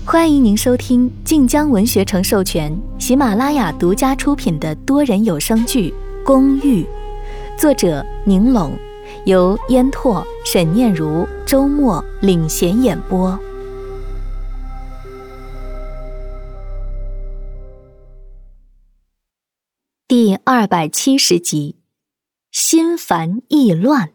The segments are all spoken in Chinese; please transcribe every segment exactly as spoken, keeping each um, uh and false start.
欢迎您收听晋江文学城授权、喜马拉雅独家出品的多人有声剧《公寓》，作者宁拢，由烟拓、沈念如、周末领衔演播。第二百七十集，心烦意乱。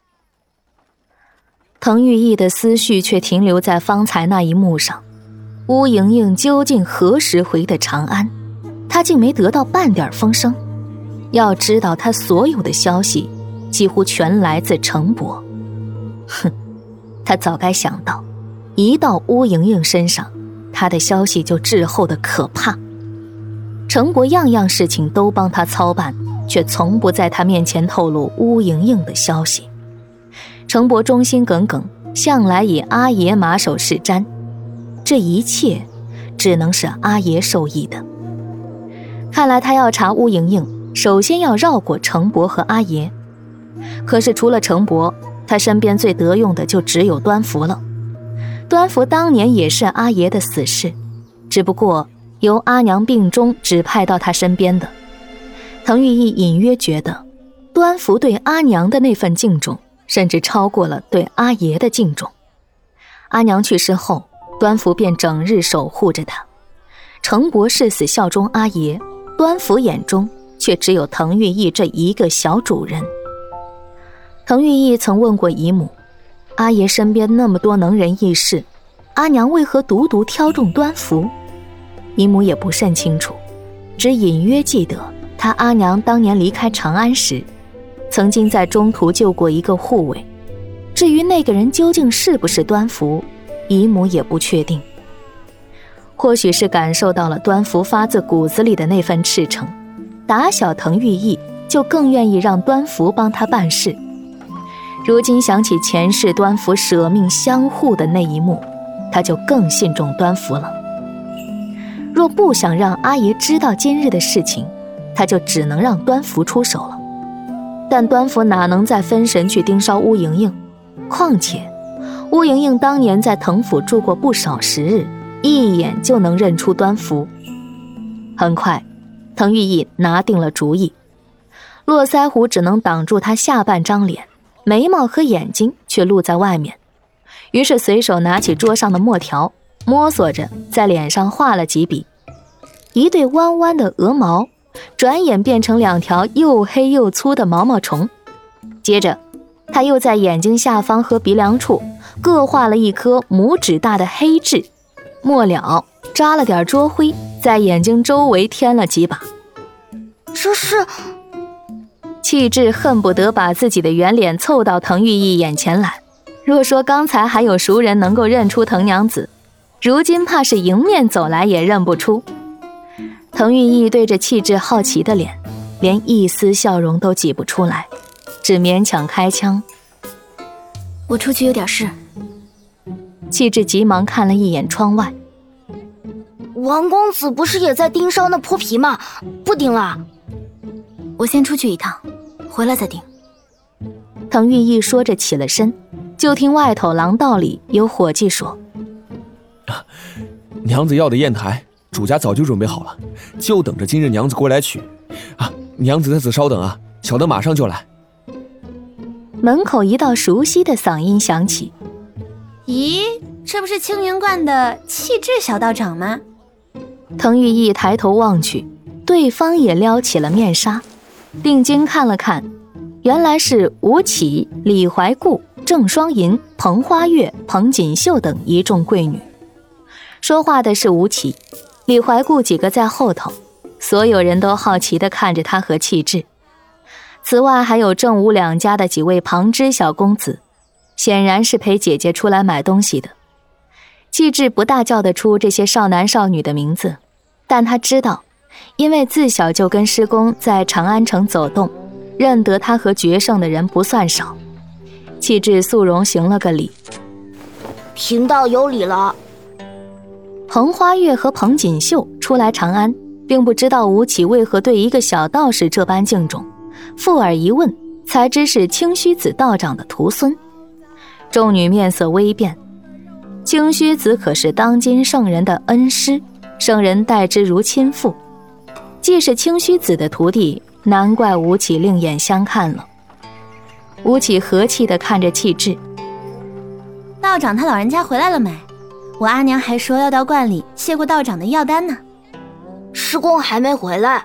滕玉意的思绪却停留在方才那一幕上。乌莹莹究竟何时回的长安？她竟没得到半点风声。要知道，她所有的消息几乎全来自程伯。哼，她早该想到，一到乌莹莹身上，她的消息就滞后的可怕。程伯样样事情都帮她操办，却从不在她面前透露乌莹莹的消息。程伯忠心耿耿，向来以阿爷马首是瞻。这一切只能是阿爷受益的。看来他要查乌莹莹，首先要绕过程伯和阿爷。可是除了程伯，他身边最得用的就只有端福了。端福当年也是阿爷的死士，只不过由阿娘病中指派到他身边的。滕玉意隐约觉得，端福对阿娘的那份敬重，甚至超过了对阿爷的敬重。阿娘去世后，端福便整日守护着他。程伯誓死效忠阿爷，端福眼中却只有滕玉意这一个小主人。滕玉意曾问过姨母，阿爷身边那么多能人异士，阿娘为何独独挑中端福？姨母也不甚清楚，只隐约记得他阿娘当年离开长安时，曾经在中途救过一个护卫。至于那个人究竟是不是端福，姨母也不确定。或许是感受到了端福发自骨子里的那份赤诚，打小滕玉意就更愿意让端福帮他办事。如今想起前世端福舍命相护的那一幕，他就更信重端福了。若不想让阿爷知道今日的事情，他就只能让端福出手了。但端福哪能再分神去盯梢乌莹莹？况且乌莹莹当年在滕府住过不少时日，一眼就能认出端福。很快，滕玉意拿定了主意。络腮胡只能挡住他下半张脸，眉毛和眼睛却露在外面。于是随手拿起桌上的墨条，摸索着在脸上画了几笔。一对弯弯的鹅毛，转眼变成两条又黑又粗的毛毛虫。接着他又在眼睛下方和鼻梁处各画了一颗拇指大的黑痣，末了扎了点桌灰，在眼睛周围添了几把。 这是…… 气质恨不得把自己的圆脸凑到滕玉意眼前来。若说刚才还有熟人能够认出滕娘子，如今怕是迎面走来也认不出。滕玉意对着气质好奇的脸，连一丝笑容都挤不出来，只勉强开腔： 我出去有点事。 气质急忙看了一眼窗外。 王公子不是也在盯梢那泼皮吗？不盯了。我先出去一趟，回来再盯。 滕玉意说着起了身，就听外头廊道里有伙计说： 啊，娘子要的砚台主家早就准备好了，就等着今日娘子过来取啊！娘子在此稍等啊，小的马上就来。 门口一道熟悉的嗓音响起： 咦，这不是青云观的气质小道长吗？ 滕玉意抬头望去，对方也撩起了面纱，定睛看了看，原来是吴起、李怀顾、郑双银、彭花月、彭锦绣等一众贵女。说话的是吴起，李怀顾几个在后头，所有人都好奇地看着他和气质。此外还有郑吴两家的几位旁支小公子，显然是陪姐姐出来买东西的。气质不大叫得出这些少男少女的名字，但他知道，因为自小就跟师公在长安城走动，认得他和决胜的人不算少。气质肃容行了个礼： 贫道有礼了。 彭花月和彭锦绣初来长安，并不知道吴起为何对一个小道士这般敬重，附耳一问，才知是清虚子道长的徒孙。众女面色微变， 清虚子可是当今圣人的恩师，圣人待之如亲父，既是清虚子的徒弟，难怪吴起另眼相看了。吴起和气地看着气质， 道长他老人家回来了没？我阿娘还说要到观里谢过道长的药丹呢。 师公还没回来。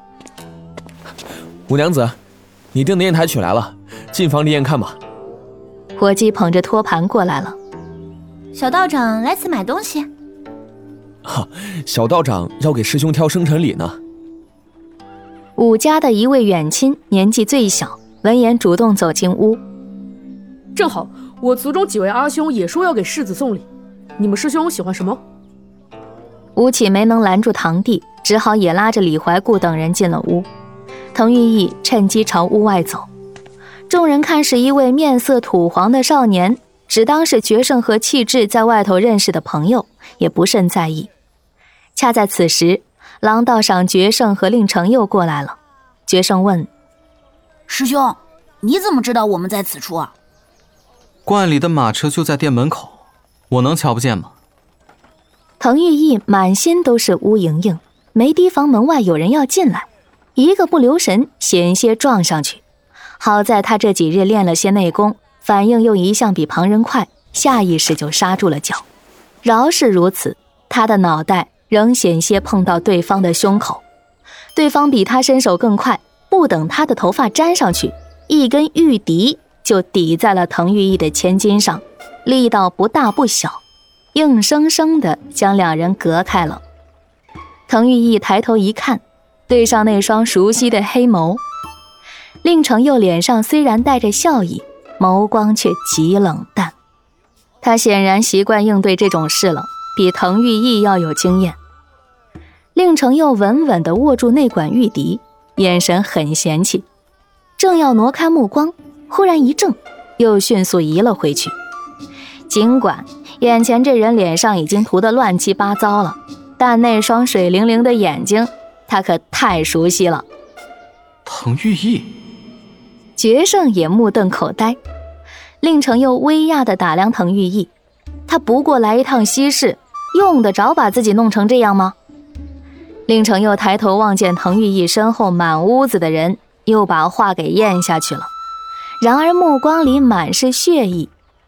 五娘子，你订的砚台取来了，进房里验看吧。 伙计捧着托盘过来了。 小道长来此买东西？ 哈，小道长要给师兄挑生辰礼呢。 武家的一位远亲年纪最小，闻言主动走进屋。 正好，我族中几位阿兄也说要给世子送礼，你们师兄喜欢什么？ 吴起没能拦住堂弟，只好也拉着李怀固等人进了屋。滕玉义趁机朝屋外走，众人看是一位面色土黄的少年，只当是决胜和气质在外头认识的朋友，也不甚在意。恰在此时，廊道上决胜和令程又过来了。决胜问： 师兄，你怎么知道我们在此处啊？ 观里的马车就在店门口，我能瞧不见吗？ 滕玉义满心都是乌莹莹，没提防门外有人要进来，一个不留神险些撞上去。好在他这几日练了些内功，反应又一向比旁人快，下意识就刹住了脚。饶是如此，他的脑袋仍险些碰到对方的胸口。对方比他身手更快，不等他的头发粘上去，一根玉笛就抵在了滕玉义的前襟上，力道不大不小，硬生生地将两人隔开了。滕玉义抬头一看，对上那双熟悉的黑眸。令程佑脸上虽然带着笑意，眸光却极冷淡。他显然习惯应对这种事了，比滕玉义要有经验。令程佑稳稳地握住那管玉笛，眼神很嫌弃，正要挪开目光，忽然一怔，又迅速移了回去。尽管眼前这人脸上已经涂得乱七八糟了，但那双水灵灵的眼睛他可太熟悉了。 滕玉义。 决胜也目瞪口呆。令程佑微讶地打量滕玉义，他不过来一趟西市，用得着把自己弄成这样吗？令程佑抬头望见滕玉义身后满屋子的人，又把话给咽下去了，然而目光里满是血意。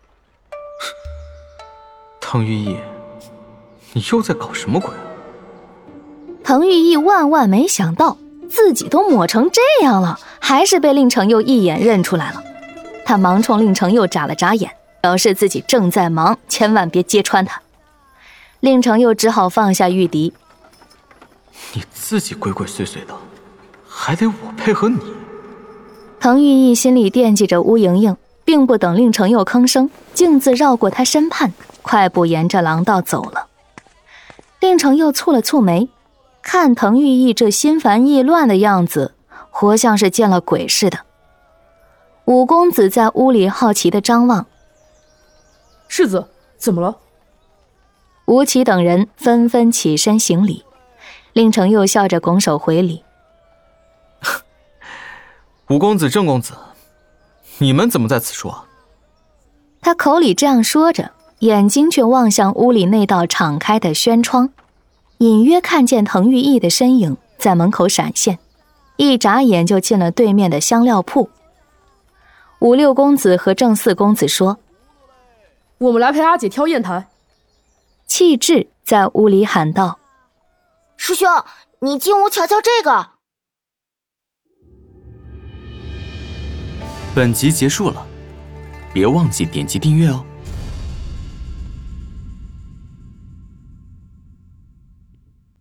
滕玉义，你又在搞什么鬼？ 滕玉义万万没想到，自己都抹成这样了，还是被令程佑一眼认出来了。他忙冲令程佑眨了眨眼，表示自己正在忙，千万别揭穿他。令程佑只好放下玉笛。 你自己鬼鬼祟祟的，还得我配合你？ 滕玉义心里惦记着乌莹莹，并不等令程佑吭声，径自绕过他身畔，快步沿着廊道走了。令程佑蹙了蹙眉，看滕玉义这心烦意乱的样子，活像是见了鬼似的。五公子在屋里好奇地张望。 世子，怎么了？ 吴起等人纷纷起身行礼，令程佑笑着拱手回礼。 五公子、郑公子，你们怎么在此处啊？ 他口里这样说着，眼睛却望向屋里那道敞开的轩窗，隐约看见滕玉义的身影在门口闪现，一眨眼就进了对面的香料铺。五六公子和郑四公子说： 我们来陪阿姐挑砚台。 气质在屋里喊道： 师兄，你进屋瞧瞧这个。 本集结束了，别忘记点击订阅哦。